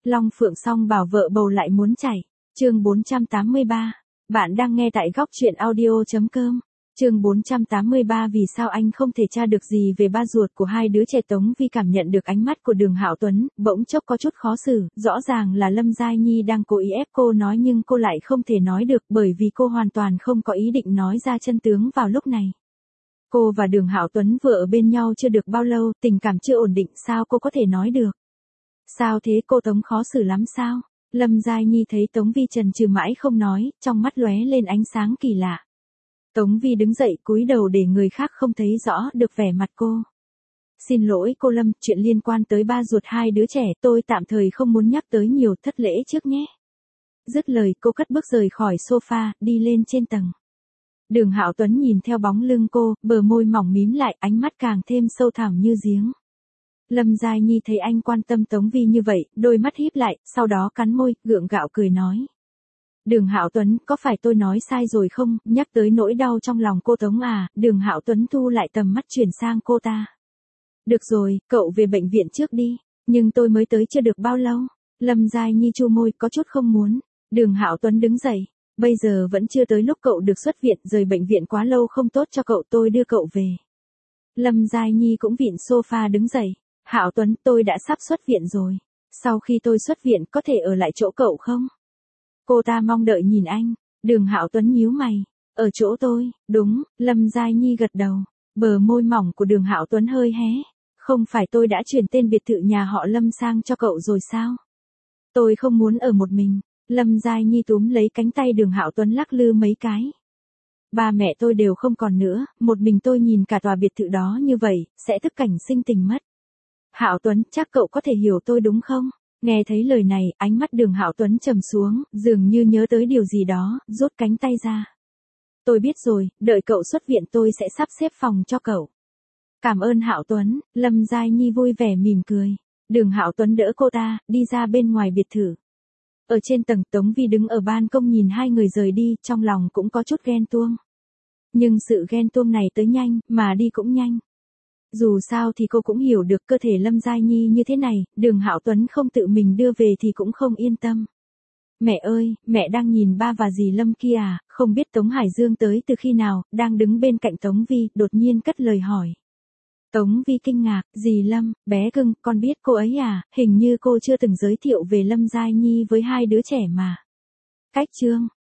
Long Phượng song bảo vợ bầu lại muốn chảy. Chương 483. Bạn đang nghe tại góc truyện audio.com. Chương 483 vì sao anh không thể tra được gì về ba ruột của hai đứa trẻ. Tống Vi cảm nhận được ánh mắt của Đường Hạo Tuấn, bỗng chốc có chút khó xử, rõ ràng là Lâm Giai Nhi đang cố ý ép cô nói nhưng cô lại không thể nói được bởi vì cô hoàn toàn không có ý định nói ra chân tướng vào lúc này. Cô và Đường Hạo Tuấn vừa ở bên nhau chưa được bao lâu, tình cảm chưa ổn định, sao cô có thể nói được? Sao thế, cô Tống khó xử lắm sao? Lâm Giai Nhi thấy Tống Vi chần chừ mãi không nói, trong mắt lóe lên ánh sáng kỳ lạ. Tống Vi đứng dậy cúi đầu để người khác không thấy rõ được vẻ mặt cô. Xin lỗi cô Lâm, chuyện liên quan tới ba ruột hai đứa trẻ tôi tạm thời không muốn nhắc tới nhiều, thất lễ trước nhé. Dứt lời cô cất bước rời khỏi sofa, đi lên trên tầng. Đường Hạo Tuấn nhìn theo bóng lưng cô, bờ môi mỏng mím lại, ánh mắt càng thêm sâu thẳm như giếng. Lâm Giai Nhi thấy anh quan tâm Tống Vi như vậy, đôi mắt híp lại, sau đó cắn môi, gượng gạo cười nói. Đường Hạo Tuấn, có phải tôi nói sai rồi không? Nhắc tới nỗi đau trong lòng cô Tống à? Đường Hạo Tuấn thu lại tầm mắt chuyển sang cô ta. Được rồi, cậu về bệnh viện trước đi, nhưng tôi mới tới chưa được bao lâu. Lâm Giai Nhi chu môi, có chút không muốn. Đường Hạo Tuấn đứng dậy. Bây giờ vẫn chưa tới lúc cậu được xuất viện, rời bệnh viện quá lâu không tốt cho cậu, tôi đưa cậu về. Lâm Giai Nhi cũng vịn sofa đứng dậy. Hạo Tuấn, tôi đã sắp xuất viện rồi. Sau khi tôi xuất viện có thể ở lại chỗ cậu không? Cô ta mong đợi nhìn anh. Đường Hạo Tuấn nhíu mày. Ở chỗ tôi, đúng. Lâm Giai Nhi gật đầu. Bờ môi mỏng của Đường Hạo Tuấn hơi hé. Không phải tôi đã chuyển tên biệt thự nhà họ Lâm sang cho cậu rồi sao? Tôi không muốn ở một mình. Lâm Giai Nhi túm lấy cánh tay Đường Hạo Tuấn lắc lư mấy cái. Ba mẹ tôi đều không còn nữa, một mình tôi nhìn cả tòa biệt thự đó như vậy, sẽ thức cảnh sinh tình mất. Hạo Tuấn, chắc cậu có thể hiểu tôi đúng không? Nghe thấy lời này, ánh mắt Đường Hạo Tuấn trầm xuống, dường như nhớ tới điều gì đó, rút cánh tay ra. Tôi biết rồi, đợi cậu xuất viện tôi sẽ sắp xếp phòng cho cậu. Cảm ơn Hạo Tuấn. Lâm Giai Nhi vui vẻ mỉm cười. Đường Hạo Tuấn đỡ cô ta, đi ra bên ngoài biệt thự. Ở trên tầng, Tống Vi đứng ở ban công nhìn hai người rời đi, trong lòng cũng có chút ghen tuông. Nhưng sự ghen tuông này tới nhanh, mà đi cũng nhanh. Dù sao thì cô cũng hiểu được cơ thể Lâm Giai Nhi như thế này, Đường Hạo Tuấn không tự mình đưa về thì cũng không yên tâm. Mẹ ơi, mẹ đang nhìn ba và dì Lâm kia à, không biết Tống Hải Dương tới từ khi nào, đang đứng bên cạnh Tống Vi, đột nhiên cất lời hỏi. Tống Vi kinh ngạc, dì Lâm, bé cưng, con biết cô ấy à, hình như cô chưa từng giới thiệu về Lâm Giai Nhi với hai đứa trẻ mà. Cách chương.